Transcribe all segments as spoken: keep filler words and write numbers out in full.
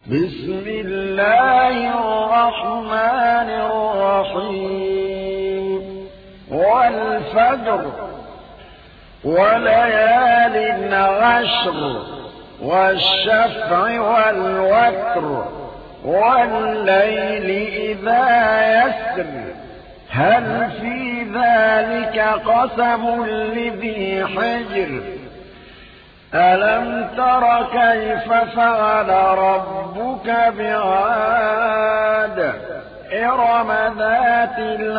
بسم الله الرحمن الرحيم والفجر وليال عشر والشفع والوتر والليل إذا يسر هل في ذلك قسم لذي حجر ألم تر كيف فعل ربك بعاد إرم ذات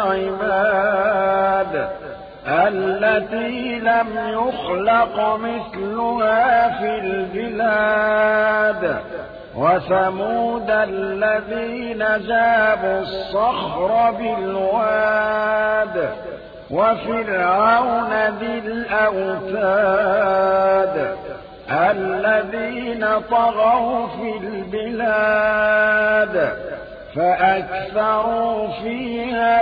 العماد التي لم يخلق مثلها في البلاد وثمود الذين جابوا الصخر بالواد وفرعون ذي الأوتاد الذين طغوا في البلاد فأكثروا فيها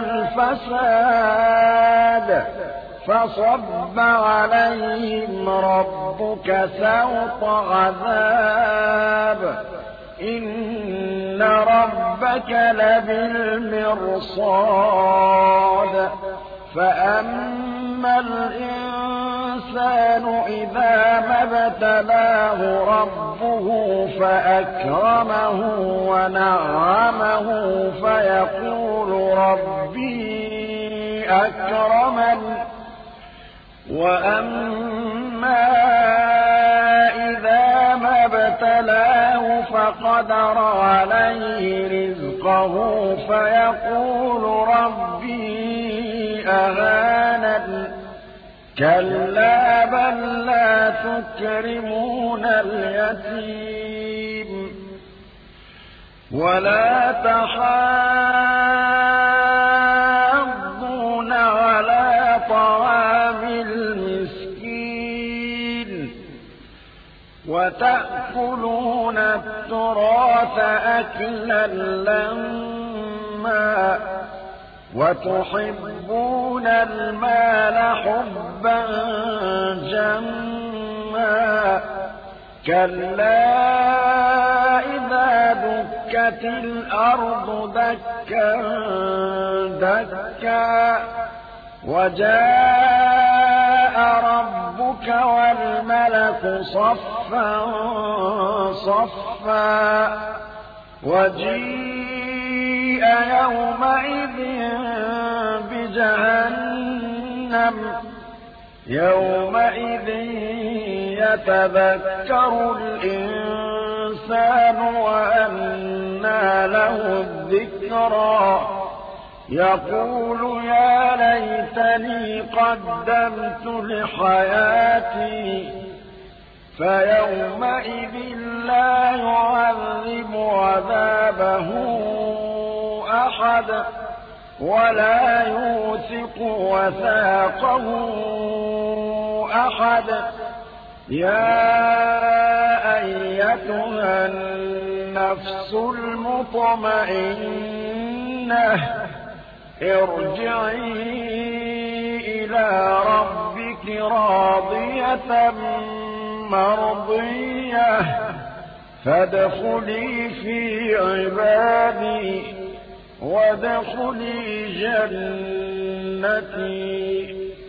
الفساد فصب عليهم ربك سوط عذاب إن ربك لبالمرصاد فأما الإنسان إذا ما ابتلاه ربه فأكرمه ونعمه فيقول ربي أكرمن وأما إذا ما ابتلاه فقدر عليه رزقه فيقول ربي أهانن كلا بل لا تكرمون اليتيم ولا تحاضون على طعام المسكين وتأكلون التراث أكلا لما وتحبون المال حبا جما كلا إذا دكت الأرض دكا دكا وجاء ربك والملك صفا صفا وجيء يومئذ بجهنم يومئذ يتذكر الإنسان وأنى له الذكرى يقول يا ليتني قدمت لحياتي فيومئذ لا يعذب عذابه أحد ولا يوثق وثاقه أحد يا أيتها النفس المطمئنة ارجعي إلى ربك راضية مرضية فادخلي في عبادي وادخلي جنتي